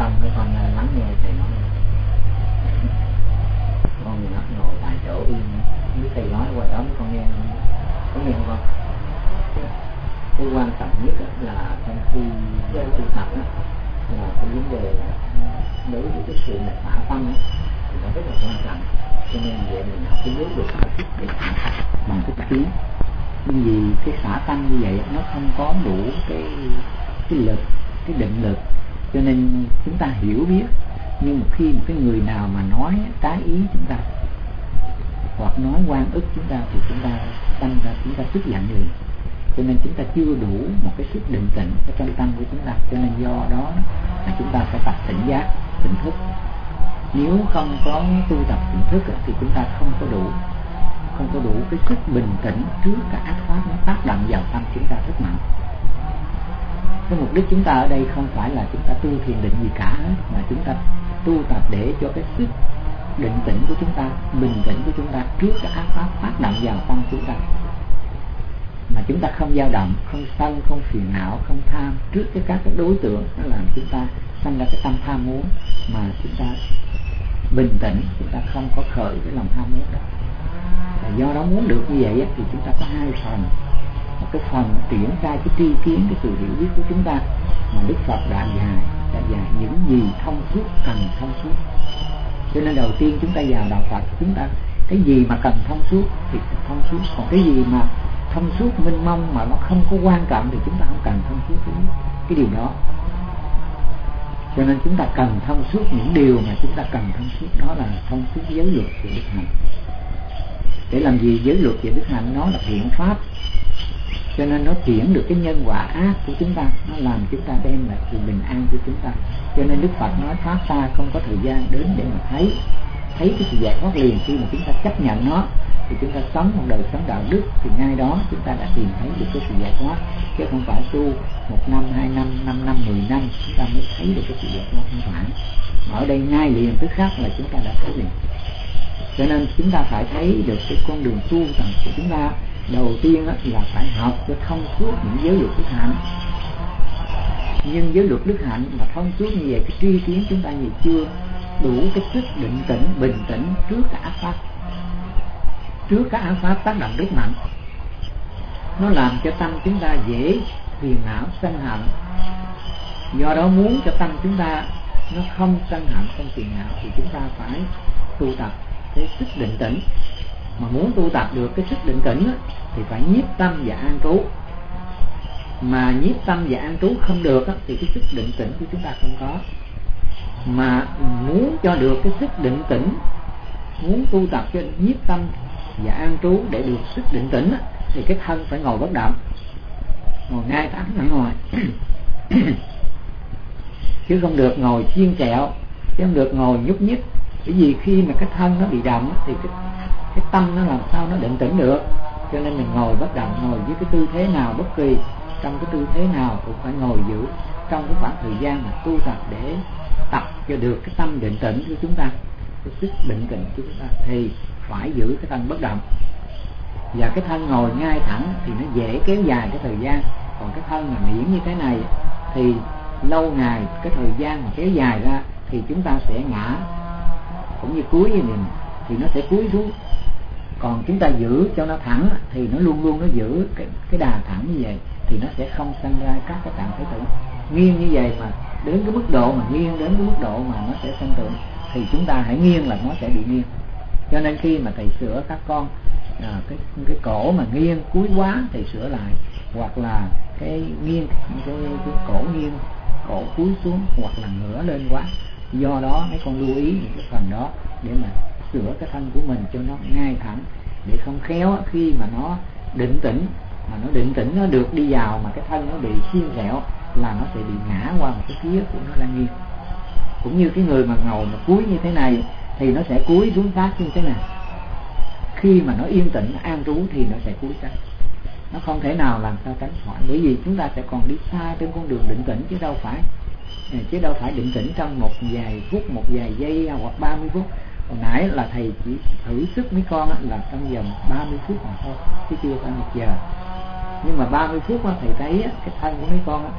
tâm mấy con lắng nghe thầy nói. Con ngồi tại chỗ yên, không biết thầy nói qua đó mấy con nghe không? Có nghe không? Cái quan trọng nhất là trong khi tu tập là cái vấn đề đối với cái sự là xả tâm thì nó rất là quan trọng. Cho nên vậy mình học cái giáo dục phải thích để xả tâm bằng cái tiếng. Nhưng vì cái xả tâm như vậy nó không có đủ cái lực, cái định lực, cho nên chúng ta hiểu biết. Nhưng một khi một cái người nào mà nói trái ý chúng ta hoặc nói oan ức chúng ta thì chúng ta tâm ra chúng ta tức giận liền. Cho nên chúng ta chưa đủ một cái sức định tĩnh ở trong tâm của chúng ta. Cho nên do đó là chúng ta phải tập tỉnh giác, tỉnh thức. Nếu không có tu tập tỉnh thức thì chúng ta không có đủ cái sức bình tĩnh trước cả ác pháp nó tác động vào tâm chúng ta rất mạnh. Cái mục đích chúng ta ở đây không phải là chúng ta tu thiền định gì cả hết, mà chúng ta tu tập để cho cái sức định tĩnh của chúng ta, bình tĩnh của chúng ta trước cái ác pháp tác động vào tâm chúng ta, mà chúng ta không dao động, không sân, không phiền não, không tham trước các cái đối tượng nó làm chúng ta sanh ra cái tâm tham muốn, mà chúng ta bình tĩnh, chúng ta không có khởi cái lòng tham muốn đó. Do đó muốn được như vậy thì chúng ta có hai phần. Một cái phần triển khai cái tri kiến, cái sự hiểu biết của chúng ta mà Đức Phật đã dạy những gì thông suốt cần thông suốt. Cho nên đầu tiên chúng ta vào đạo Phật, chúng ta cái gì mà cần thông suốt thì thông suốt, còn cái gì mà thông suốt mênh mông mà nó không có quan trọng thì chúng ta không cần thông suốt cái điều đó. Cho nên chúng ta cần thông suốt những điều mà chúng ta cần thông suốt, đó là thông suốt giới luật về đức hạnh. Để làm gì? Giới luật về đức hạnh nó là thiện pháp, cho nên nó chuyển được cái nhân quả ác của chúng ta, nó làm chúng ta đem lại sự bình an cho chúng ta. Cho nên Đức Phật nói pháp ta không có thời gian đến để mà thấy cái sự giải thoát liền. Khi mà chúng ta chấp nhận nó thì chúng ta sống một đời sống đạo đức, thì ngay đó chúng ta đã tìm thấy được cái sự giải thoát, chứ không phải tu 1 năm, 2 năm, 5 năm, 10 năm chúng ta mới thấy được cái sự giải thoát. Không phải, ở đây ngay liền tức khắc là chúng ta đã thấy liền. Cho nên chúng ta phải thấy được cái con đường tu tập của chúng ta. Đầu tiên là phải học cho thông suốt những giới luật đức hạnh. Nhưng giới luật đức hạnh mà thông suốt như vậy, cái tri kiến chúng ta nhiều chưa đủ cái sức định tĩnh, bình tĩnh trước cả ác pháp. Trước các ác pháp tác động rất mạnh, nó làm cho tâm chúng ta dễ phiền não, sân hận. Do đó muốn cho tâm chúng ta nó không sân hận, không phiền não thì chúng ta phải tu tập cái sức định tĩnh. Mà muốn tu tập được cái sức định tĩnh thì phải nhiếp tâm và an trú. Mà nhiếp tâm và an trú không được thì cái sức định tĩnh của chúng ta không có. Mà muốn cho được cái sức định tĩnh, muốn tu tập cho nhiếp tâm và an trú để được sức định tĩnh thì cái thân phải ngồi bất động, ngồi ngay thẳng ở ngoài chứ không được ngồi chiên chẹo, chứ không được ngồi nhúc nhích. Bởi vì khi mà cái thân nó bị động thì cái tâm nó làm sao nó định tĩnh được. Cho nên mình ngồi bất động, ngồi với cái tư thế nào bất kỳ, trong cái tư thế nào cũng phải ngồi giữ trong cái khoảng thời gian mà tu tập để tập cho được cái tâm định tĩnh của chúng ta, cái sức định tĩnh của chúng ta thì phải giữ cái thân bất động. Và cái thân ngồi ngay thẳng thì nó dễ kéo dài cái thời gian. Còn cái thân mà miễn như thế này thì lâu ngày cái thời gian mà kéo dài ra thì chúng ta sẽ ngã, cũng như cúi như mình thì nó sẽ cúi xuống. Còn chúng ta giữ cho nó thẳng thì nó luôn luôn nó giữ cái đà thẳng như vậy thì nó sẽ không sinh ra các cái trạng thái tưởng nghiêng như vậy. Mà đến cái mức độ mà nghiêng, đến cái mức độ mà nó sẽ sinh tưởng thì chúng ta hãy nghiêng là nó sẽ bị nghiêng. Cho nên khi mà thầy sửa các con cái cổ mà nghiêng cúi quá thì sửa lại, hoặc là cái nghiêng cái cổ nghiêng, cổ cúi xuống, hoặc là ngửa lên quá. Do đó mấy con lưu ý những cái phần đó để mà sửa cái thân của mình cho nó ngay thẳng, để không khéo khi mà nó định tĩnh, mà nó định tĩnh nó được đi vào mà cái thân nó bị xiên xẹo là nó sẽ bị ngã qua một cái phía của nó đang nghiêng. Cũng như cái người mà ngồi mà cúi như thế này thì nó sẽ cúi xuống sát như thế này. Khi mà nó yên tĩnh, nó an trú thì nó sẽ cúi sát. Nó không thể nào làm sao tránh khỏi, bởi vì chúng ta sẽ còn đi xa trên con đường định tĩnh chứ đâu phải định tĩnh trong một vài phút, một vài giây hoặc 30 phút. Hồi nãy là thầy chỉ thử sức mấy con là trong vòng 30 phút mà thôi, chứ chưa phải 1 giờ. Nhưng mà 30 phút thầy thấy cái thân của mấy con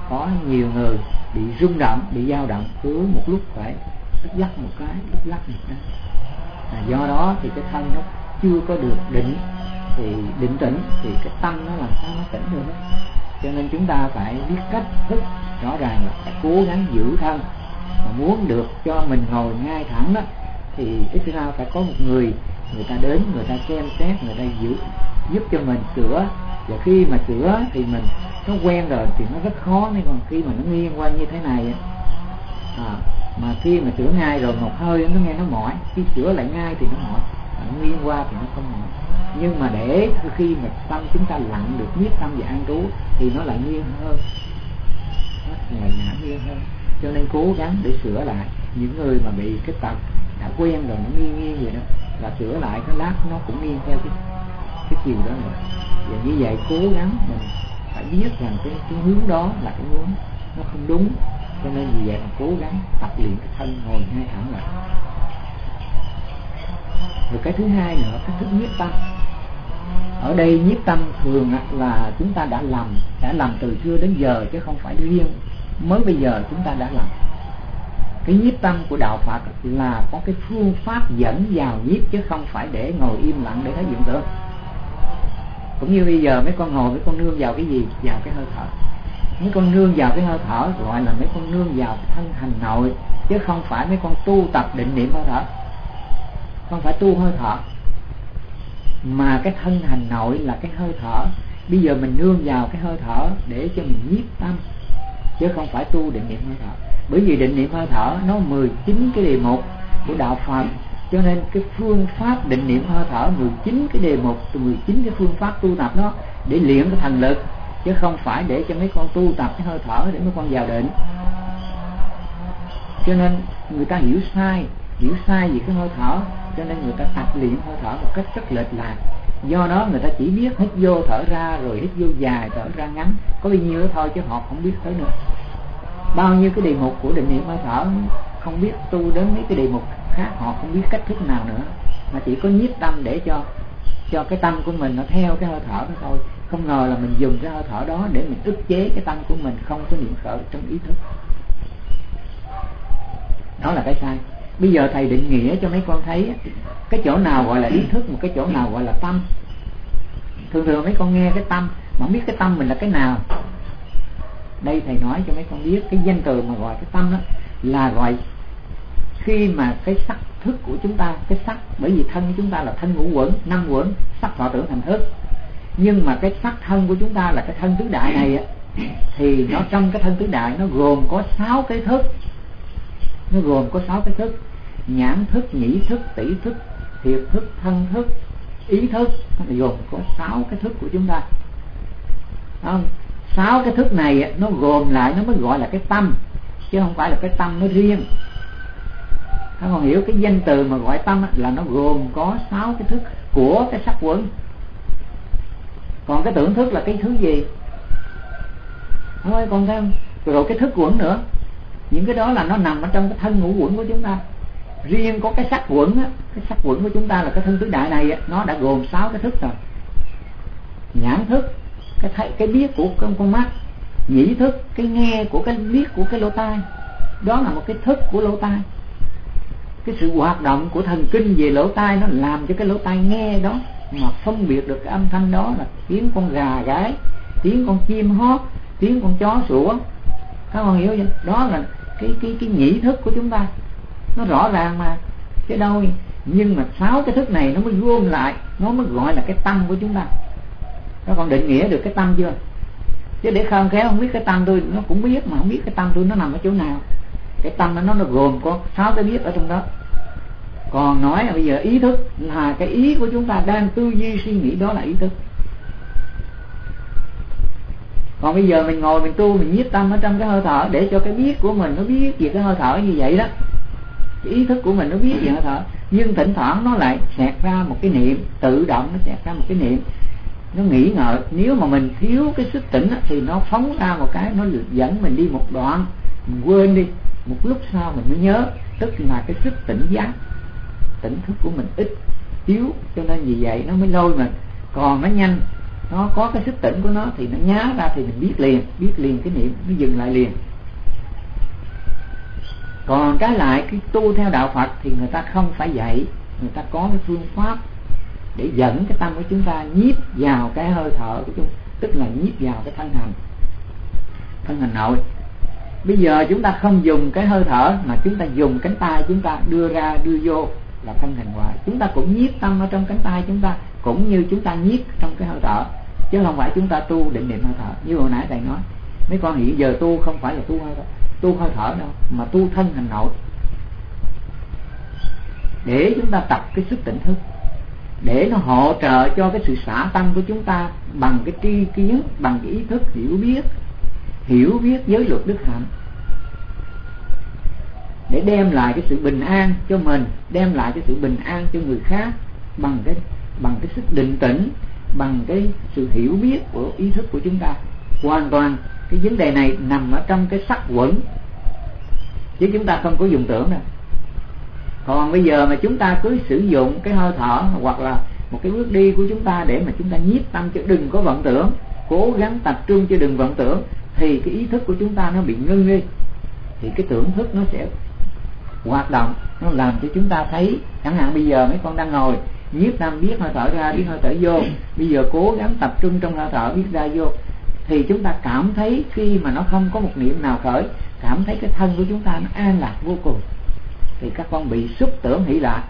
có nhiều người bị rung động, bị dao động, cứ một lúc phải lúc lắc một cái, lúc lắc một cái. Do đó thì cái thân nó chưa có được định, thì định tĩnh thì cái tâm nó làm sao nó tỉnh được. Cho nên chúng ta phải biết cách thức rõ ràng là phải cố gắng giữ thân. Mà muốn được cho mình ngồi ngay thẳng đó thì ít ra phải có một người ta đến, người ta xem xét, người ta giúp cho mình sửa. Và khi mà sửa thì mình nó quen rồi thì nó rất khó. Nên còn khi mà nó nghiêng qua như thế này mà khi mà sửa ngay rồi một hơi nó nghe nó mỏi, khi sửa lại ngay thì nó mỏi, nó nghiêng qua thì nó không mỏi. Nhưng mà để khi mà tâm chúng ta lặng được, nhiếp tâm và an trú thì nó lại nghiêng hơn, nó lại ngã nghiêng hơn. Cho nên cố gắng để sửa lại. Những người mà bị cái tật đã quen rồi nó nghiêng vậy đó, là sửa lại cái lát nó cũng nghiêng theo cái chiều đó rồi. Và như vậy cố gắng mình phải biết rằng cái hướng đó là cái hướng nó không đúng. Cho nên vì vậy mình cố gắng tập luyện cái thân ngồi ngay thẳng lại. Rồi cái thứ hai nữa, cái thức nhiếp tâm. Ở đây nhiếp tâm thường là chúng ta đã làm từ xưa đến giờ, chứ không phải riêng mới bây giờ chúng ta đã làm. Cái nhiếp tâm của đạo Phật là có cái phương pháp dẫn vào nhiếp, chứ không phải để ngồi im lặng để thấy hiện tượng. Cũng như bây giờ mấy con ngồi, mấy con nương vào cái gì? Vào cái hơi thở. Mấy con nương vào cái hơi thở gọi là mấy con nương vào cái thân hành nội, chứ không phải mấy con tu tập định niệm hơi thở. Không phải tu hơi thở, mà cái thân hành nội là cái hơi thở. Bây giờ mình nương vào cái hơi thở để cho mình nhiếp tâm, chứ không phải tu định niệm hơi thở. Bởi vì định niệm hơi thở nó 19 cái đề mục của đạo Phật, cho nên cái phương pháp định niệm hơi thở 19 cái đề mục, 19 cái phương pháp tu tập đó để luyện cái thần lực, chứ không phải để cho mấy con tu tập cái hơi thở để mấy con vào định. Cho nên người ta hiểu sai về cái hơi thở, cho nên người ta tập luyện hơi thở một cách rất lệch lạc. Do đó người ta chỉ biết hít vô thở ra, rồi hít vô dài thở ra ngắn, có bao nhiêu đó thôi, chứ họ không biết tới nữa. Bao nhiêu cái đề mục của định niệm hơi thở không biết, tu đến mấy cái đề mục khác họ không biết cách thức nào nữa, mà chỉ có nhiếp tâm để cho cái tâm của mình nó theo cái hơi thở đó thôi. Không ngờ là mình dùng cái hơi thở đó để mình ức chế cái tâm của mình không có niệm khởi trong ý thức. Đó là cái sai. Bây giờ thầy định nghĩa cho mấy con thấy cái chỗ nào gọi là ý thức, một cái chỗ nào gọi là tâm. Thường mấy con nghe cái tâm mà không biết cái tâm mình là cái nào. Đây thầy nói cho mấy con biết cái danh từ mà gọi cái tâm đó là gọi khi mà cái sắc thức của chúng ta, cái sắc, bởi vì thân của chúng ta là thân ngũ quẩn, 5 quẩn, sắc thọ tưởng thành thức. Nhưng mà cái sắc thân của chúng ta là cái thân tứ đại này thì nó trong cái thân tứ đại nó gồm có 6 cái thức. Nó gồm có 6 cái thức: nhãn thức, nhĩ thức, tỷ thức, thiệt thức, thân thức, ý thức. Nó gồm có 6 cái thức của chúng ta. Không? 6 cái thức này nó gồm lại nó mới gọi là cái tâm, chứ không phải là cái tâm nó riêng. Các con hiểu cái danh từ mà gọi tâm là nó gồm có 6 cái thức của cái sắc quẩn. Còn cái tưởng thức là cái thứ gì? Thôi còn thêm rồi cái thức quẩn nữa. Những cái đó là nó nằm ở trong cái thân ngũ quẩn của chúng ta. Riêng có cái sắc quẩn á, cái sắc quẩn của chúng ta là cái thân tứ đại này á, nó đã gồm 6 cái thức rồi. Nhãn thức, cái biết của con mắt. Nhĩ thức, cái nghe của cái biết của cái lỗ tai. Đó là một cái thức của lỗ tai. Cái sự hoạt động của thần kinh về lỗ tai nó làm cho cái lỗ tai nghe đó mà phân biệt được cái âm thanh đó là tiếng con gà gáy, tiếng con chim hót, tiếng con chó sủa. Các con hiểu chưa? Đó là cái nhĩ thức của chúng ta. Nó rõ ràng mà, chứ đâu. Nhưng mà 6 cái thức này nó mới gom lại, nó mới gọi là cái tâm của chúng ta. Các con định nghĩa được cái tâm chưa? Chứ để không khéo không biết cái tâm tôi, nó cũng biết mà không biết cái tâm tôi nó nằm ở chỗ nào. Cái tâm nó gồm có 6 cái biết ở trong đó. Còn nói là bây giờ ý thức là cái ý của chúng ta đang tư duy suy nghĩ, đó là ý thức. Còn bây giờ mình ngồi mình tu, mình nhiếp tâm ở trong cái hơi thở để cho cái biết của mình nó biết về cái hơi thở như vậy đó. Cái ý thức của mình nó biết về hơi thở, nhưng thỉnh thoảng nó lại xẹt ra một cái niệm, tự động nó xẹt ra một cái niệm, nó nghĩ ngợi. Nếu mà mình thiếu cái sức tỉnh thì nó phóng ra một cái, nó dẫn mình đi một đoạn, mình quên đi, một lúc sau mình mới nhớ. Tức là cái sức tỉnh giác, tỉnh thức của mình ít, thiếu, cho nên vì vậy nó mới lôi mình. Còn nó nhanh nó có cái sức tỉnh của nó thì nó nhá ra thì mình biết liền cái niệm nó dừng lại liền. Còn trái lại cái tu theo đạo Phật thì người ta không phải dạy, người ta có cái phương pháp để dẫn cái tâm của chúng ta nhiếp vào cái hơi thở của chúng, tức là nhiếp vào cái thân hành nội. Bây giờ chúng ta không dùng cái hơi thở mà chúng ta dùng cánh tay chúng ta đưa ra đưa vô là thân hành ngoại. Chúng ta cũng nhiếp tâm ở trong cánh tay chúng ta, cũng như chúng ta nhiếp trong cái hơi thở, chứ không phải chúng ta tu định niệm hơi thở. Như hồi nãy thầy nói, mấy con hiện giờ tu không phải là tu hơi thở đâu, mà tu thân hành nội, để chúng ta tập cái sức tỉnh thức, để nó hỗ trợ cho cái sự xả tâm của chúng ta bằng cái tri kiến, bằng cái ý thức hiểu biết giới luật đức hạnh, để đem lại cái sự bình an cho mình, đem lại cái sự bình an cho người khác bằng cái sức định tĩnh, bằng cái sự hiểu biết của ý thức của chúng ta. Hoàn toàn cái vấn đề này nằm ở trong cái sắc quẩn, chứ chúng ta không có dùng tưởng đâu. Còn bây giờ mà chúng ta cứ sử dụng cái hơi thở hoặc là một cái bước đi của chúng ta để mà chúng ta nhiếp tâm, chứ đừng có vọng tưởng, cố gắng tập trung chứ đừng vọng tưởng, thì cái ý thức của chúng ta nó bị ngưng đi, thì cái tưởng thức nó sẽ hoạt động, nó làm cho chúng ta thấy. Chẳng hạn bây giờ mấy con đang ngồi nhiếp tâm biết hơi thở ra biết hơi thở vô, bây giờ cố gắng tập trung trong hơi thở biết ra vô, thì chúng ta cảm thấy khi mà nó không có một niệm nào khởi, cảm thấy cái thân của chúng ta nó an lạc vô cùng, thì các con bị xúc tưởng hỷ lạc.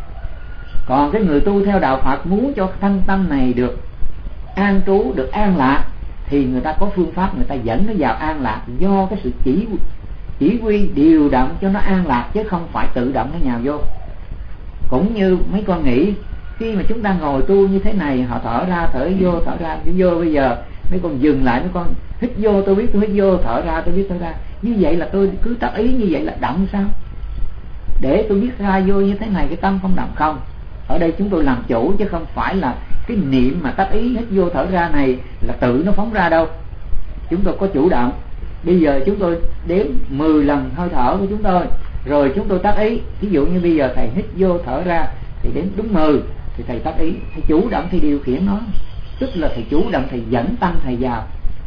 Còn cái người tu theo đạo Phật muốn cho thân tâm này được an trú, được an lạc, thì người ta có phương pháp, người ta dẫn nó vào an lạc do cái sự chỉ huy điều động cho nó an lạc, chứ không phải tự động nó nhào vô. Cũng như mấy con nghĩ khi mà chúng ta ngồi tu như thế này, họ thở ra thở vô, thở ra thở vô, bây giờ mấy con dừng lại, mấy con hít vô tôi biết tôi hít vô, thở ra tôi biết thở ra, như vậy là tôi cứ tác ý như vậy là động sao? Để tôi biết ra vô như thế này cái tâm không động không? Ở đây chúng tôi làm chủ, chứ không phải là cái niệm mà tác ý hít vô thở ra này là tự nó phóng ra đâu. Chúng tôi có chủ động. Bây giờ chúng tôi đếm 10 lần hơi thở của chúng tôi, rồi chúng tôi tác ý. Ví dụ như bây giờ thầy hít vô thở ra thì đến đúng 10 thì thầy tác ý, thầy chủ động thì điều khiển nó, tức là thầy chủ động, thầy dẫn tâm thầy vào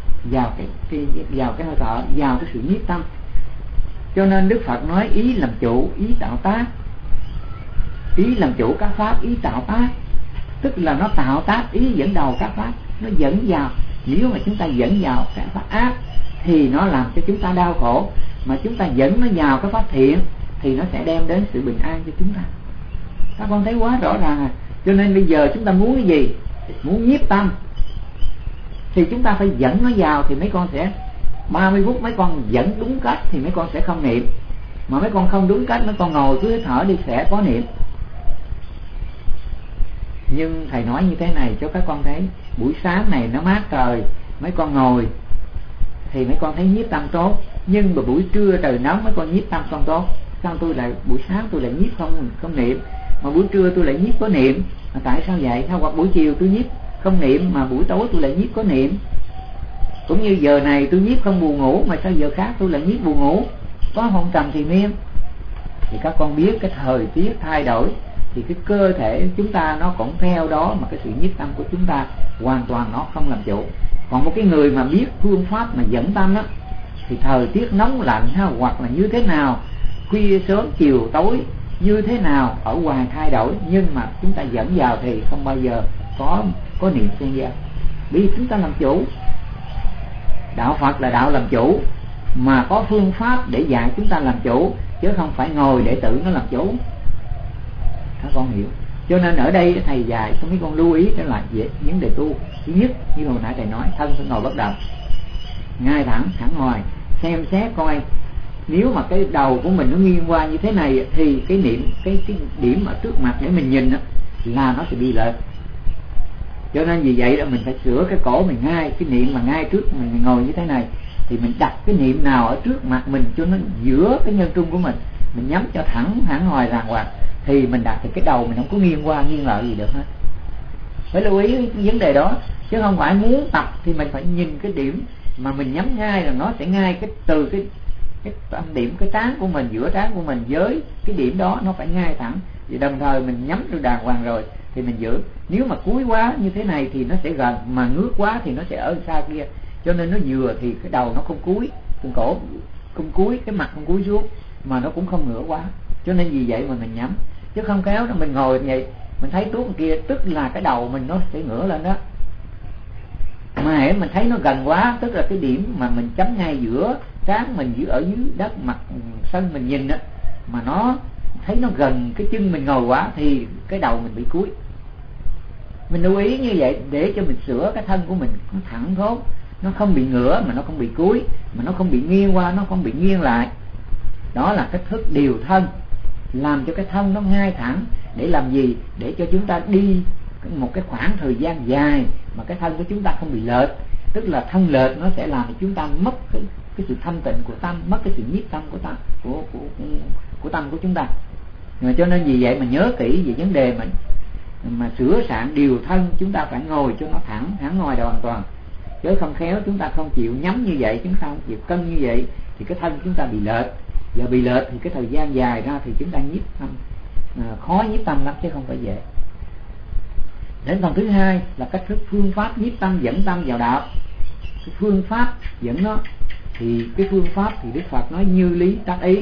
cái hơi thở, vào cái sự nhiếp tâm. Cho nên Đức Phật nói ý làm chủ, ý tạo tác. Ý làm chủ các pháp, ý tạo tác, tức là nó tạo tác, ý dẫn đầu các pháp, nó dẫn vào. Nếu mà chúng ta dẫn vào cái pháp ác thì nó làm cho chúng ta đau khổ, mà chúng ta dẫn nó vào cái pháp thiện thì nó sẽ đem đến sự bình an cho chúng ta. Các con thấy quá rõ ràng. Cho nên bây giờ chúng ta muốn cái gì? Muốn nhiếp tâm thì chúng ta phải dẫn nó vào, thì mấy con sẽ 30 phút mấy con dẫn đúng cách thì mấy con sẽ không niệm, mà mấy con không đúng cách mấy con ngồi cứ thở đi sẽ có niệm. Nhưng thầy nói như thế này cho các con thấy, buổi sáng này nó mát trời, mấy con ngồi thì mấy con thấy nhiếp tâm tốt, nhưng mà buổi trưa trời nóng mấy con nhiếp tâm không tốt. Sao tôi lại buổi sáng tôi lại nhiếp không niệm, mà buổi trưa tôi lại nhiếp có niệm? Mà tại sao vậy? Hoặc buổi chiều tôi nhiếp không niệm mà buổi tối tôi lại nhiếp có niệm. Cũng như giờ này tôi nhiếp không buồn ngủ, mà sao giờ khác tôi lại nhiếp buồn ngủ? Có hôn trầm thì miên. Thì các con biết cái thời tiết thay đổi thì cái cơ thể chúng ta nó cũng theo đó, mà cái sự nhiếp tâm của chúng ta hoàn toàn nó không làm chủ. Còn một cái người mà biết phương pháp mà dẫn tâm á, thì thời tiết nóng lạnh hoặc là như thế nào, khuya sớm chiều tối như thế nào, ở ngoài thay đổi, nhưng mà chúng ta dẫn vào thì không bao giờ có niệm xen vào, vì chúng ta làm chủ. Đạo Phật là đạo làm chủ, mà có phương pháp để dạy chúng ta làm chủ, chứ không phải ngồi để tự nó làm chủ. Các con hiểu. Cho nên ở đây thầy dạy cho mấy con lưu ý trở lại về vấn đề tu. Thứ nhất, như hồi nãy thầy nói, thân phải ngồi bất động, ngay thẳng ngoài, xem xét coi nếu mà cái đầu của mình nó nghiêng qua như thế này thì cái niệm cái điểm ở trước mặt để mình nhìn đó, là nó sẽ bị lệch. Cho nên vì vậy đó mình phải sửa cái cổ mình ngay, cái niệm mà ngay trước mình ngồi như thế này thì mình đặt cái niệm nào ở trước mặt mình cho nó giữa cái nhân trung của mình nhắm cho thẳng ngoài ràng hoàng, thì mình đặt thì cái đầu mình không có nghiêng qua nghiêng lại gì được hết. Phải lưu ý cái vấn đề đó, chứ không phải muốn tập thì mình phải nhìn cái điểm mà mình nhắm ngay là nó sẽ ngay cái từ cái tâm điểm cái trán của mình, giữa trán của mình với cái điểm đó nó phải ngay thẳng. Vì đồng thời mình nhắm được đàng hoàng rồi thì mình giữ. Nếu mà cúi quá như thế này thì nó sẽ gần, mà ngước quá thì nó sẽ ở xa kia. Cho nên nó vừa thì cái đầu nó không cúi, cái cổ không cúi, cái mặt không cúi xuống, mà nó cũng không ngửa quá. Cho nên vì vậy mà mình nhắm, chứ không khéo đó mình ngồi vậy mình thấy tuốt kia, tức là cái đầu mình nó sẽ ngửa lên đó. Mà hễ mình thấy nó gần quá, tức là cái điểm mà mình chấm ngay giữa trán mình, giữa ở dưới đất mặt sân mình nhìn đó, mà nó thấy nó gần cái chân mình ngồi quá thì cái đầu mình bị cúi. Mình lưu ý như vậy để cho mình sửa cái thân của mình nó thẳng thốt, nó không bị ngửa mà nó không bị cúi, mà nó không bị nghiêng qua, nó không bị nghiêng lại. Đó là cách thức điều thân, làm cho cái thân nó ngay thẳng. Để làm gì? Để cho chúng ta đi một cái khoảng thời gian dài mà cái thân của chúng ta không bị lệch. Tức là thân lệch nó sẽ làm cho chúng ta mất cái sự thanh tịnh của tâm, mất cái sự nhiếp tâm của tâm của tâm của chúng ta. Cho nên vì vậy mà nhớ kỹ về vấn đề mà sửa soạn điều thân, chúng ta phải ngồi cho nó thẳng ngồi hoàn toàn. Chứ không khéo chúng ta không chịu nhắm như vậy, chúng ta không chịu cân như vậy thì cái thân chúng ta bị lệch. Giờ bị lệch thì cái thời gian dài ra thì chúng ta nhiếp tâm, khó nhiếp tâm lắm chứ không phải dễ. Đến phần thứ hai là cách thức phương pháp nhiếp tâm, dẫn tâm vào đạo. Cái phương pháp dẫn nó thì cái phương pháp thì Đức Phật nói như lý tác ý.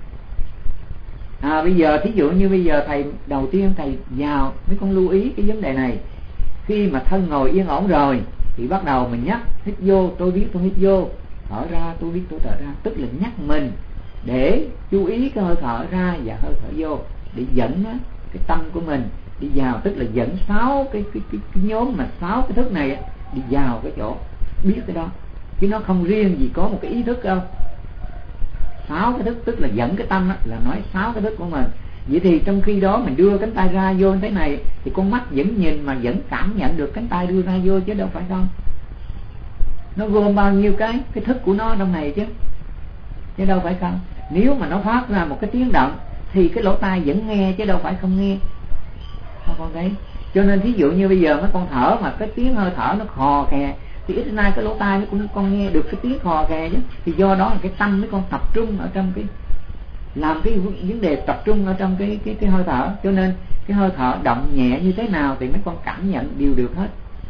Bây giờ thí dụ như bây giờ thầy đầu tiên thầy vào, mấy con lưu ý cái vấn đề này. Khi mà thân ngồi yên ổn rồi thì bắt đầu mình nhắc hít vô, tôi biết tôi hít vô, thở ra tôi biết tôi thở ra. Tức là nhắc mình để chú ý cái hơi thở ra và hơi thở vô, để dẫn cái tâm của mình đi vào. Tức là dẫn 6 cái nhóm mà 6 cái thức này đi vào cái chỗ biết cái đó, chứ nó không riêng gì có một cái ý thức đâu. 6 cái thức, tức là dẫn cái tâm là nói 6 cái thức của mình. Vậy thì trong khi đó mình đưa cánh tay ra vô như thế này thì con mắt vẫn nhìn mà vẫn cảm nhận được cánh tay đưa ra vô, chứ đâu phải không. Nó gồm bao nhiêu cái thức của nó trong này chứ đâu phải không. Nếu mà nó phát ra một cái tiếng động thì cái lỗ tai vẫn nghe chứ đâu phải không nghe. Con thấy. Cho nên thí dụ như bây giờ mấy con thở mà cái tiếng hơi thở nó khò khè thì ít nay cái lỗ tai nó cũng con nghe được cái tiếng khò khè chứ. Thì do đó là cái tâm mấy con tập trung ở trong cái, làm cái vấn đề tập trung ở trong cái hơi thở. Cho nên cái hơi thở động nhẹ như thế nào thì mấy con cảm nhận đều được hết.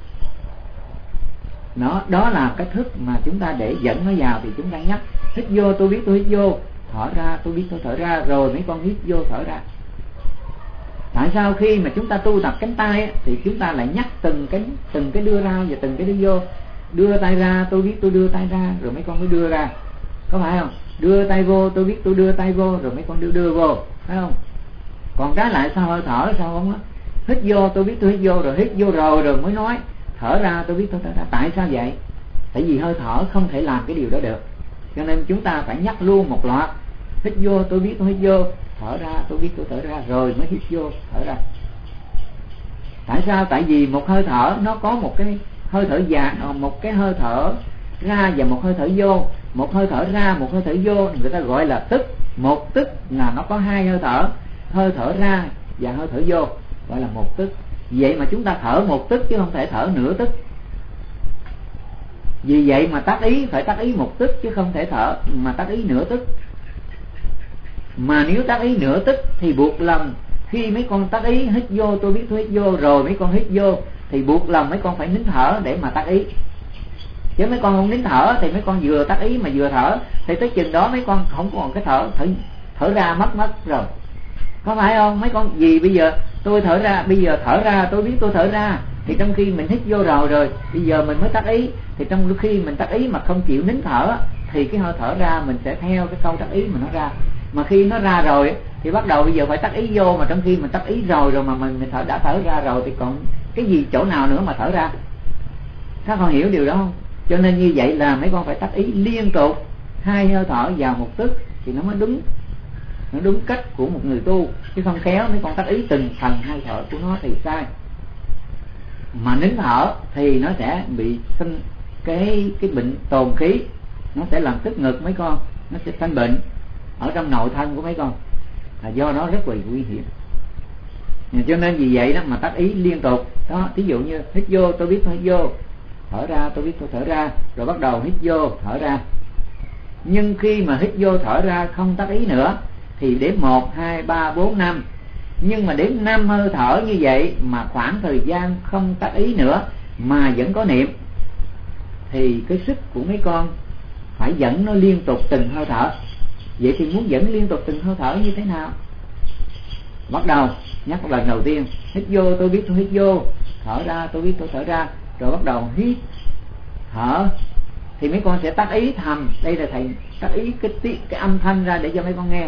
Đó là cái thức mà chúng ta để dẫn nó vào thì chúng ta nhắc hít vô tôi biết tôi hít vô, thở ra tôi biết tôi thở ra, rồi mấy con hít vô thở ra. Tại sao khi mà chúng ta tu tập cánh tay thì chúng ta lại nhắc từng cái đưa ra và từng cái đưa vô. Đưa tay ra tôi biết tôi đưa tay ra, rồi mấy con mới đưa ra, có phải không? Đưa tay vô tôi biết tôi đưa tay vô, rồi mấy con đưa vô, phải không? Còn trái lại sao hơi thở sao không á? Hít vô tôi biết tôi hít vô, rồi hít vô rồi mới nói thở ra tôi biết tôi thở ra. Tại sao vậy? Tại vì hơi thở không thể làm cái điều đó được, cho nên chúng ta phải nhắc luôn một loạt. Hít vô tôi biết tôi hít vô, thở ra tôi biết tôi thở ra, rồi mới hít vô thở ra. Tại sao? Tại vì một hơi thở nó có một cái hơi thở dài, một cái hơi thở ra và một hơi thở vô. Một hơi thở ra, một hơi thở vô người ta gọi là tức. Một tức là nó có 2 hơi thở ra và hơi thở vô, gọi là một tức. Vậy mà chúng ta thở một tức chứ không thể thở nửa tức. Vì vậy mà tác ý phải tác ý một tức chứ không thể thở mà tác ý nửa tức. Mà nếu tác ý nửa tức thì buộc lòng khi mấy con tác ý hít vô tôi biết tôi hít vô, rồi mấy con hít vô thì buộc lòng mấy con phải nín thở để mà tác ý. Chứ mấy con không nín thở thì mấy con vừa tác ý mà vừa thở thì tới chừng đó mấy con không còn cái thở ra mất rồi, có phải không? Mấy con gì bây giờ tôi thở ra, bây giờ thở ra tôi biết tôi thở ra, thì trong khi mình hít vô rồi bây giờ mình mới tác ý, thì trong khi mình tác ý mà không chịu nín thở thì cái hơi thở ra mình sẽ theo cái câu tác ý mà nó ra. Mà khi nó ra rồi thì bắt đầu bây giờ phải tác ý vô, mà trong khi mình tác ý rồi mà mình đã thở ra rồi thì còn cái gì chỗ nào nữa mà thở ra. Các con hiểu điều đó không? Cho nên như vậy là mấy con phải tác ý liên tục 2 hơi thở vào một tức thì nó mới đúng, nó đúng cách của một người tu. Chứ không khéo mấy con tác ý từng phần hơi thở của nó thì sai. Mà nín thở thì nó sẽ bị sinh cái bệnh tồn khí, nó sẽ làm tức ngực mấy con, nó sẽ sanh bệnh ở trong nội thân của mấy con, do đó rất là nguy hiểm. Cho nên vì vậy đó mà tác ý liên tục đó. Ví dụ như hít vô tôi biết tôi hít vô, thở ra tôi biết tôi thở ra, rồi bắt đầu hít vô thở ra. Nhưng khi mà hít vô thở ra không tác ý nữa thì đến 1, 2, 3, 4, 5 Nhưng mà đến 5 hơi thở như vậy mà khoảng thời gian không tác ý nữa mà vẫn có niệm, thì cái sức của mấy con phải dẫn nó liên tục từng hơi thở. Vậy thì muốn dẫn liên tục từng hơi thở như thế nào? Bắt đầu nhắc lần đầu tiên, hít vô tôi biết tôi hít vô, thở ra tôi biết tôi thở ra, rồi bắt đầu hít thở, thì mấy con sẽ tác ý thầm. Đây là thầy tác ý cái âm thanh ra để cho mấy con nghe.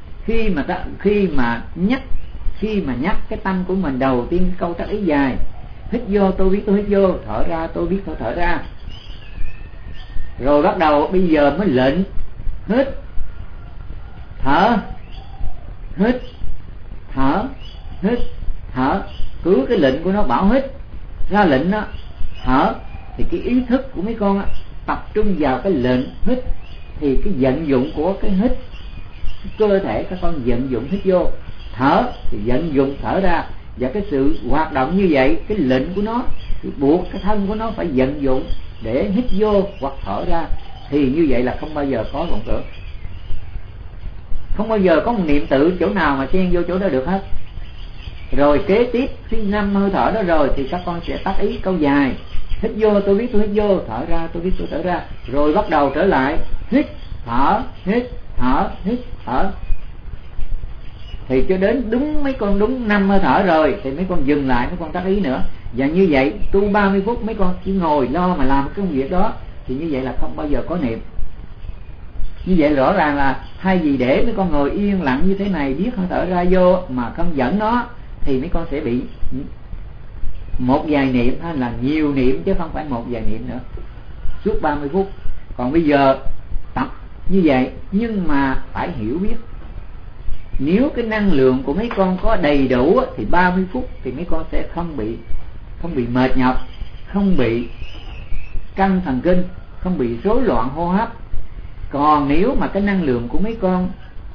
Khi mà nhắc cái tâm của mình, đầu tiên cái câu tác ý dài, hít vô tôi biết tôi hít vô, thở ra tôi biết tôi thở ra, rồi bắt đầu bây giờ mới lệnh hít thở, hít thở, hít thở. Cứ cái lệnh của nó bảo hít, ra lệnh đó thở, thì cái ý thức của mấy con tập trung vào cái lệnh hít, thì cái vận dụng của cái hít, cái cơ thể các con vận dụng hít vô, thở thì vận dụng thở ra. Và cái sự hoạt động như vậy, cái lệnh của nó thì buộc cái thân của nó phải vận dụng để hít vô hoặc thở ra. Thì như vậy là không bao giờ có vọng tưởng, không bao giờ có một niệm tự chỗ nào mà chen vô chỗ đó được hết. Rồi kế tiếp khi 5 hơi thở đó rồi thì các con sẽ tác ý câu dài, hít vô tôi biết tôi hít vô, thở ra tôi biết tôi thở ra, rồi bắt đầu trở lại hít thở, hít thở, hít thở. Thì cho đến đúng mấy con đúng 5 hơi thở rồi thì mấy con dừng lại, mấy con tác ý nữa. Và như vậy tu 30 phút mấy con chỉ ngồi lo mà làm cái công việc đó, thì như vậy là không bao giờ có niệm. Như vậy rõ ràng là thay vì để mấy con ngồi yên lặng như thế này biết hơi thở ra vô mà không dẫn nó, thì mấy con sẽ bị một vài niệm hay là nhiều niệm, chứ không phải một vài niệm nữa suốt 30 phút. Còn bây giờ tập như vậy, nhưng mà phải hiểu biết, nếu cái năng lượng của mấy con có đầy đủ thì 30 phút thì mấy con sẽ không bị mệt nhọc, không bị căng thần kinh, không bị rối loạn hô hấp. Còn nếu mà cái năng lượng của mấy con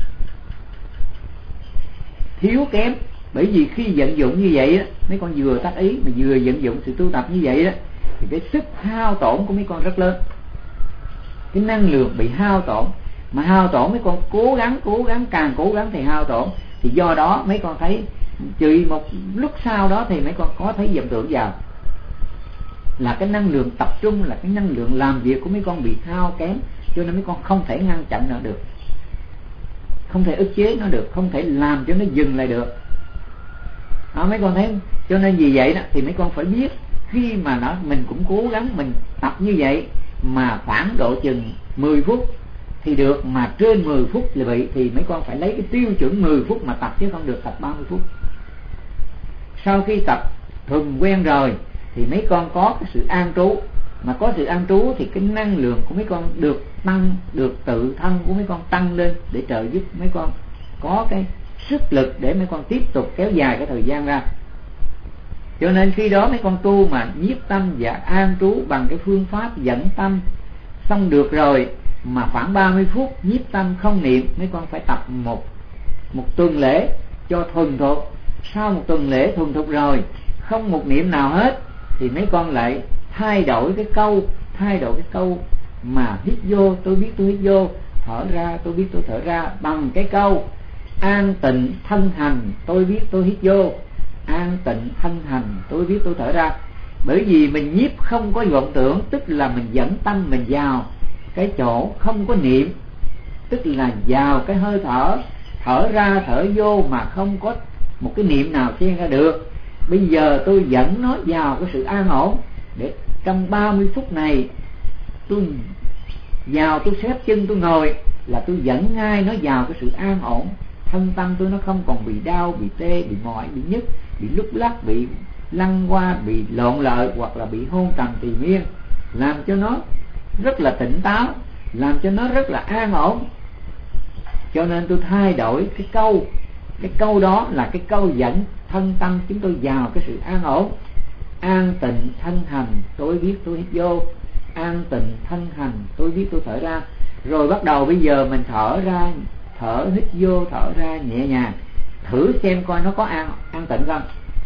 thiếu kém, bởi vì khi vận dụng như vậy á, mấy con vừa tác ý mà vừa vận dụng sự tu tập như vậy đó, thì cái sức hao tổn của mấy con rất lớn. Cái năng lượng bị hao tổn, mà hao tổn mấy con cố gắng càng cố gắng thì hao tổn. Thì do đó mấy con thấy chỉ một lúc sau đó thì mấy con có thấy vọng tưởng vào, là cái năng lượng tập trung, là cái năng lượng làm việc của mấy con bị hao kém, cho nên mấy con không thể ngăn chặn nó được, không thể ức chế nó được, không thể làm cho nó dừng lại được. Mấy con thấy, cho nên vì vậy đó thì mấy con phải biết, khi mà mình cũng cố gắng mình tập như vậy mà khoảng độ chừng 10 phút thì được, mà trên 10 phút là bị, thì mấy con phải lấy cái tiêu chuẩn 10 phút mà tập, chứ không được tập 30 phút. Sau khi tập thuần quen rồi thì mấy con có cái sự an trú, mà có sự an trú thì cái năng lượng của mấy con được tăng, được tự thân của mấy con tăng lên để trợ giúp mấy con có cái sức lực để mấy con tiếp tục kéo dài cái thời gian ra. Cho nên khi đó mấy con tu mà nhiếp tâm và an trú bằng cái phương pháp dẫn tâm xong được rồi, mà khoảng 30 phút nhiếp tâm không niệm, mấy con phải tập một tuần lễ cho thuần thục. Sau một tuần lễ thuần thục rồi, không một niệm nào hết, thì mấy con lại thay đổi cái câu mà hít vô tôi biết tôi hít vô, thở ra tôi biết tôi thở ra, bằng cái câu an tịnh thân hành tôi biết tôi hít vô, an tịnh thân hành tôi biết tôi thở ra. Bởi vì mình nhiếp không có vọng tưởng, tức là mình dẫn tâm mình vào cái chỗ không có niệm, tức là vào cái hơi thở, thở ra thở vô mà không có một cái niệm nào xen ra được. Bây giờ tôi dẫn nó vào cái sự an ổn, để trong 30 phút này tôi vào, tôi xếp chân tôi ngồi là tôi dẫn ngay nó vào cái sự an ổn. Thân tâm tôi nó không còn bị đau, bị tê, bị mỏi, bị nhức, bị lúc lắc, bị lăn qua, bị lộn lợi, hoặc là bị hôn trầm trì miên, làm cho nó rất là tỉnh táo, làm cho nó rất là an ổn. Cho nên tôi thay đổi cái câu đó là cái câu dẫn thân tâm chúng tôi vào cái sự an ổn. An tịnh thân hành tôi biết tôi hít vô, an tịnh thân hành tôi biết tôi thở ra. Rồi bắt đầu bây giờ mình thở ra, thở hít vô thở ra nhẹ nhàng, thử xem coi nó có an tịnh không.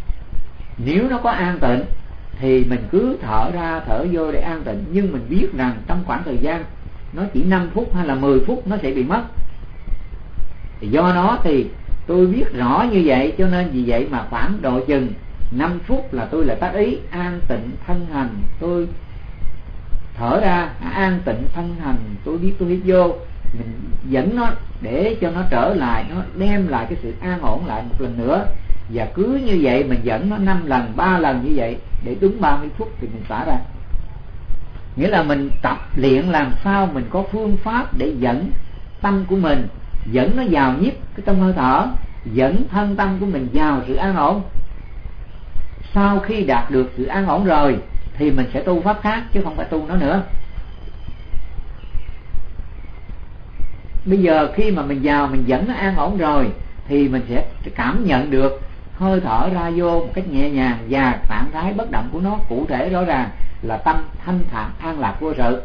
Nếu nó có an tịnh thì mình cứ thở ra thở vô để an tịnh, nhưng mình biết rằng trong khoảng thời gian nó chỉ 5 phút hay là 10 phút nó sẽ bị mất. Thì do đó thì tôi biết rõ như vậy, cho nên vì vậy mà khoảng độ chừng 5 phút là tôi lại tác ý an tịnh thân hành, tôi thở ra, an tịnh thân hành, tôi biết tôi hít vô, mình dẫn nó để cho nó trở lại, nó đem lại cái sự an ổn lại một lần nữa. Và cứ như vậy mình dẫn nó 5 lần, 3 lần như vậy, để đúng 30 phút thì mình xả ra. Nghĩa là mình tập luyện làm sao mình có phương pháp để dẫn tâm của mình, dẫn nó vào nhiếp cái trong hơi thở, dẫn thân tâm của mình vào sự an ổn. Sau khi đạt được sự an ổn rồi thì mình sẽ tu pháp khác, chứ không phải tu nó nữa. Bây giờ khi mà mình vào mình dẫn nó an ổn rồi thì mình sẽ cảm nhận được hơi thở ra vô một cách nhẹ nhàng, và trạng thái bất động của nó cụ thể rõ ràng là tâm thanh thản an lạc vô sự.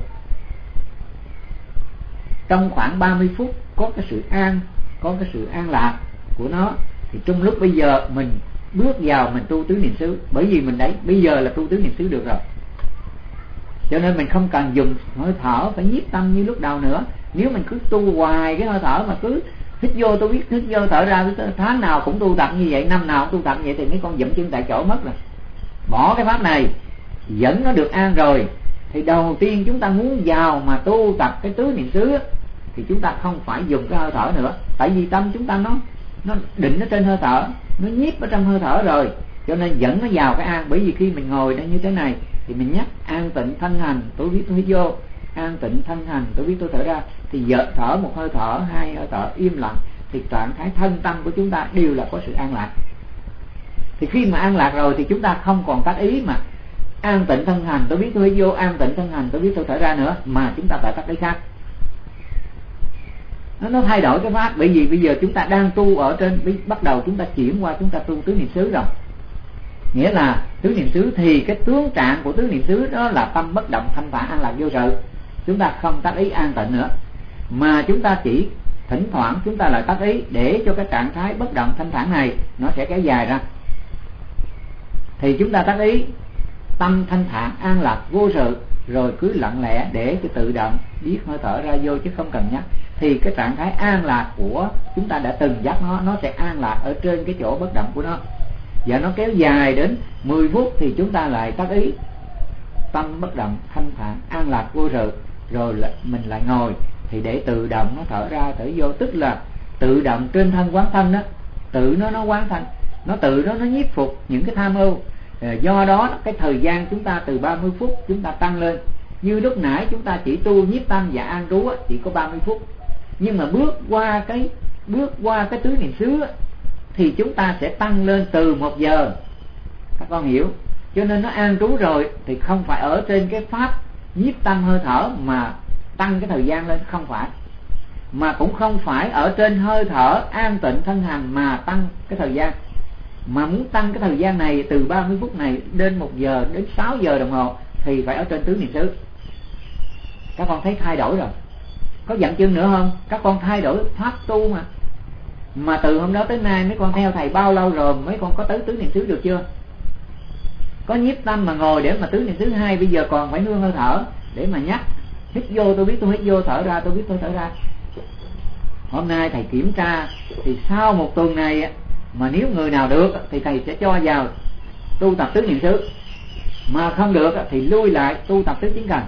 Trong khoảng 30 phút có cái sự an lạc của nó, thì trong lúc bây giờ mình bước vào mình tu tứ niệm xứ, bởi vì mình đấy bây giờ là tu tứ niệm xứ được rồi, cho nên mình không cần dùng hơi thở phải nhiếp tâm như lúc đầu nữa. Nếu mình cứ tu hoài cái hơi thở mà cứ hít vô tôi biết, hít vô thở ra, tháng nào cũng tu tập như vậy, năm nào cũng tu tập như vậy, thì mấy con dậm chân tại chỗ mất rồi. Bỏ cái pháp này, dẫn nó được an rồi, thì đầu tiên chúng ta muốn vào mà tu tập cái tứ niệm xứ thì chúng ta không phải dùng cái hơi thở nữa, tại vì tâm chúng ta nó định ở trên hơi thở, nó nhiếp ở trong hơi thở rồi, cho nên dẫn nó vào cái an. Bởi vì khi mình ngồi đây như thế này thì mình nhắc an tịnh thân hành, tôi biết tôi hít vô, an tịnh thân hành, tôi biết tôi thở ra, thì giờ thở một hơi thở, hai hơi thở im lặng, thì trạng thái thân tâm của chúng ta đều là có sự an lạc. Thì khi mà an lạc rồi thì chúng ta không còn tác ý mà an tịnh thân hành, tôi biết tôi hít vô, an tịnh thân hành, tôi biết tôi thở ra nữa, mà chúng ta phải tác ý khác. Nó thay đổi cái pháp, bởi vì bây giờ chúng ta đang tu ở trên, bắt đầu chúng ta chuyển qua chúng ta tu tứ niệm xứ rồi. Nghĩa là tứ niệm xứ thì cái tướng trạng của tứ niệm xứ đó là tâm bất động thanh thản an lạc vô sự. Chúng ta không tác ý an tịnh nữa, mà chúng ta chỉ thỉnh thoảng chúng ta lại tác ý để cho cái trạng thái bất động thanh thản này nó sẽ kéo dài ra. Thì chúng ta tác ý tâm thanh thản an lạc vô sự, rồi cứ lặng lẽ để cho tự động biết hơi thở ra vô, chứ không cần nhắc. Thì cái trạng thái an lạc của chúng ta đã từng dắt nó sẽ an lạc ở trên cái chỗ bất động của nó, và nó kéo dài đến 10 phút thì chúng ta lại tác ý tâm bất động thanh thản an lạc vô sự, rồi mình lại ngồi thì để tự động nó thở ra thở vô, tức là tự động trên thân quán thân đó, tự nó quán thân, nó tự nó nhiếp phục những cái tham ưu. Do đó cái thời gian chúng ta từ 30 phút chúng ta tăng lên. Như lúc nãy chúng ta chỉ tu nhiếp tâm và an trú chỉ có 30 phút, nhưng mà bước qua cái tứ niệm xứ thì chúng ta sẽ tăng lên từ 1 giờ. Các con hiểu? Cho nên nó an trú rồi thì không phải ở trên cái pháp nhiếp tâm hơi thở mà tăng cái thời gian lên, không phải. Mà cũng không phải ở trên hơi thở an tịnh thân hành mà tăng cái thời gian. Mà muốn tăng cái thời gian này từ 30 phút này đến 1 giờ đến 6 giờ đồng hồ thì phải ở trên tứ niệm xứ. Các con thấy thay đổi rồi. Có dặn chân nữa không? Các con thay đổi pháp tu mà. Mà từ hôm đó tới nay mấy con theo thầy bao lâu rồi, mấy con có tới tứ niệm xứ được chưa? Có nhiếp tâm mà ngồi để mà tứ niệm xứ 2, bây giờ còn phải nương hơi thở để mà nhắc hít vô tôi biết tôi hít vô, thở ra tôi biết tôi thở ra. Hôm nay thầy kiểm tra thì sau 1 tuần này mà nếu người nào được thì thầy sẽ cho vào tu tập tứ niệm xứ, mà không được thì lui lại tu tập tứ chính cần.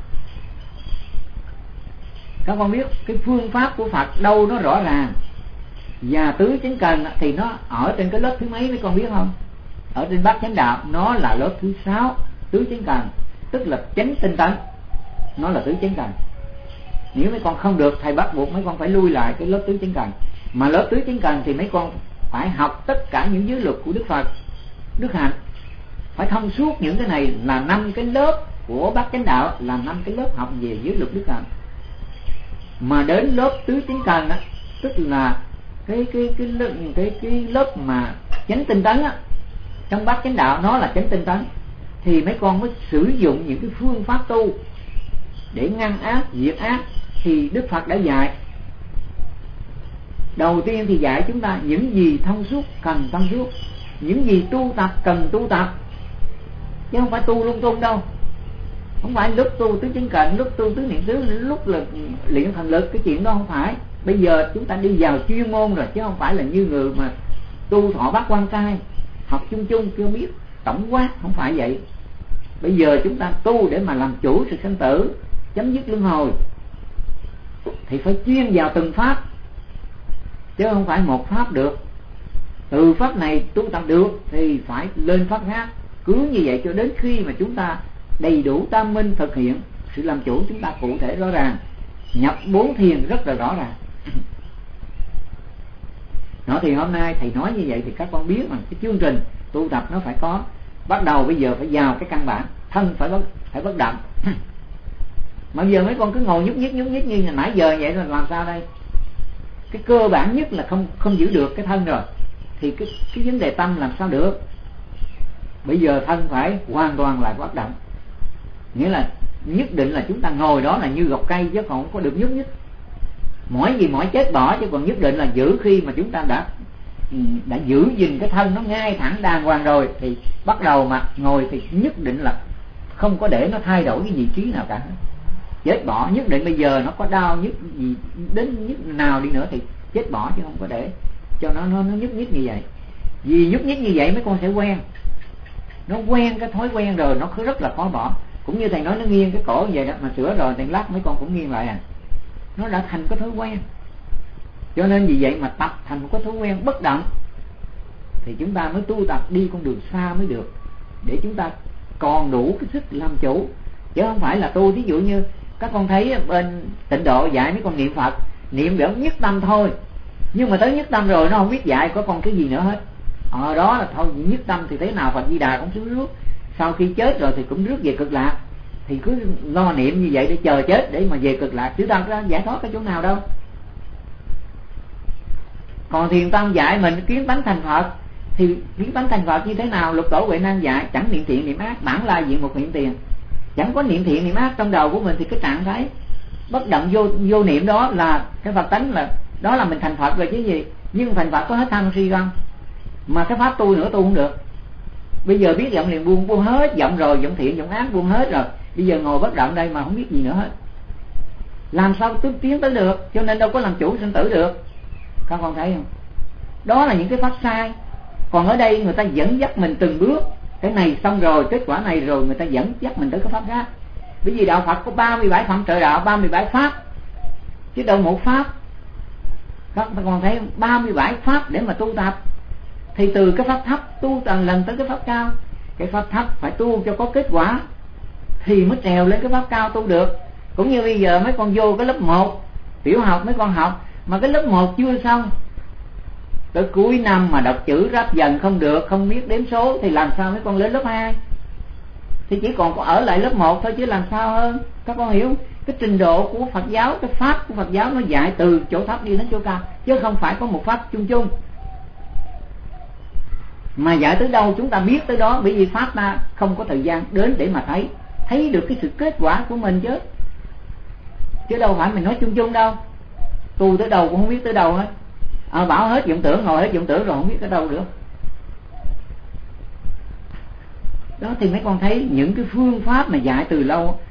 Các con biết cái phương pháp của Phật đâu nó rõ ràng, và tứ chính cần thì nó ở trên cái lớp thứ mấy mấy con biết không? Ở trên Bát Chánh Đạo nó là lớp thứ 6 tứ chính cần, tức là chánh tinh tấn, nó là tứ chính cần. Nếu mấy con không được thầy bắt buộc mấy con phải lui lại cái lớp tứ chính cần. Mà lớp tứ chính cần thì mấy con phải học tất cả những giới luật của Đức Phật, Đức Hạnh, phải thông suốt những cái này, là 5 cái lớp của Bát Chánh Đạo, là 5 cái lớp học về giới luật Đức Hạnh. Mà đến lớp tứ chính cần tức là cái lớp mà chánh tinh tấn trong Bát Chánh Đạo nó là chánh tinh tấn, thì mấy con mới sử dụng những cái phương pháp tu để ngăn ác diệt ác. Thì Đức Phật đã dạy, đầu tiên thì dạy chúng ta những gì thông suốt cần thông suốt, những gì tu tập cần tu tập, chứ không phải tu lung tung đâu. Không phải lúc tu tứ chính cần, lúc tu tứ niệm xứ, lúc là luyện thần lực, cái chuyện đó không phải. Bây giờ chúng ta đi vào chuyên môn rồi, chứ không phải là như người mà tu thọ bát quan trai học chung chung chưa biết tổng quát, không phải vậy. Bây giờ chúng ta tu để mà làm chủ sự sinh tử, chấm dứt luân hồi, thì phải chuyên vào từng pháp, chứ không phải một pháp được. Từ pháp này tu tập được thì phải lên pháp khác, cứ như vậy cho đến khi mà chúng ta đầy đủ tam minh, thực hiện sự làm chủ chúng ta cụ thể rõ ràng, nhập 4 thiền rất là rõ ràng. Nó thì hôm nay thầy nói như vậy thì các con biết mà cái chương trình tu tập nó phải có, bắt đầu bây giờ phải vào cái căn bản, thân phải bất động. Mà giờ mấy con cứ ngồi nhúc nhích như nãy giờ vậy là làm sao đây? Cái cơ bản nhất là không giữ được cái thân rồi, thì cái vấn đề tâm làm sao được? Bây giờ thân phải hoàn toàn là bất động, nghĩa là nhất định là chúng ta ngồi đó là như gọc cây, chứ không có được nhúc nhích. Mỗi gì mỗi chết bỏ, chứ còn nhất định là giữ khi mà chúng ta đã giữ gìn cái thân nó ngay thẳng đàng hoàng rồi, thì bắt đầu mà ngồi thì nhất định là không có để nó thay đổi cái vị trí nào cả. Chết bỏ, nhất định bây giờ nó có đau nhức gì đến nhức nào đi nữa thì chết bỏ, chứ không có để cho nó nhúc nhích như vậy. Vì nhúc nhích như vậy mấy con sẽ quen, nó quen cái thói quen rồi nó rất là khó bỏ. Cũng như thầy nói nó nghiêng cái cổ như vậy đó, mà sửa rồi thì lát mấy con cũng nghiêng lại nó đã thành cái thói quen. Cho nên vì vậy mà tập thành một cái thói quen bất động thì chúng ta mới tu tập đi con đường xa mới được, để chúng ta còn đủ cái sức làm chủ, chứ không phải là tu. Ví dụ như các con thấy bên Tịnh Độ dạy mấy con niệm Phật, niệm để nhất tâm thôi, nhưng mà tới nhất tâm rồi nó không biết dạy có con cái gì nữa hết. Đó là thôi, nhất tâm thì thế nào Phật Di Đà cũng xuống rước, sau khi chết rồi thì cũng rước về Cực Lạc, thì cứ lo niệm như vậy để chờ chết để mà về Cực Lạc, chứ đâu có giải thoát cái chỗ nào đâu. Còn Thiền Tông dạy mình kiến tánh thành Phật, thì kiến tánh thành Phật như thế nào? Lục Tổ Huệ Năng dạy chẳng niệm thiện niệm ác, bản lai diện một niệm tiền. Chẳng có niệm thiện niệm ác trong đầu của mình thì cái trạng thái bất động vô niệm đó là cái Phật tánh, là đó là mình thành Phật rồi chứ gì. Nhưng thành Phật có hết tham si không? Mà cái pháp tu nữa tu không được. Bây giờ biết vọng liền buông hết vọng rồi, vọng thiện vọng ác buông hết rồi, bây giờ ngồi bất động đây mà không biết gì nữa hết, làm sao tiến tới được? Cho nên đâu có làm chủ sinh tử được. Các con thấy không? Đó là những cái pháp sai. Còn ở đây người ta dẫn dắt mình từng bước, cái này xong rồi, kết quả này rồi, người ta dẫn dắt mình tới cái pháp khác. Bởi vì đạo Phật có 37 phẩm trợ đạo, 37 pháp, chứ đâu một pháp. Các con thấy 37 pháp để mà tu tập, thì từ cái pháp thấp tu từng lần tới cái pháp cao. Cái pháp thấp phải tu cho có kết quả thì mới trèo lên cái pháp cao tu được. Cũng như bây giờ mấy con vô cái lớp 1 tiểu học, mấy con học mà cái lớp 1 chưa xong, tới cuối năm mà đọc chữ ráp dần không được, không biết đếm số, thì làm sao mấy con lên lớp 2? Thì chỉ còn có ở lại lớp 1 thôi chứ làm sao hơn. Các con hiểu cái trình độ của Phật giáo, cái pháp của Phật giáo nó dạy từ chỗ thấp đi đến chỗ cao, chứ không phải có một pháp chung chung. Mà dạy tới đâu chúng ta biết tới đó, bởi vì pháp ta không có thời gian đến để mà thấy được cái sự kết quả của mình chứ đâu phải mình nói chung chung đâu. Tu tới đâu cũng không biết tới đâu hết. Bảo hết vọng tưởng, ngồi hết vọng tưởng rồi không biết tới đâu nữa. Đó thì mấy con thấy những cái phương pháp mà dạy từ lâu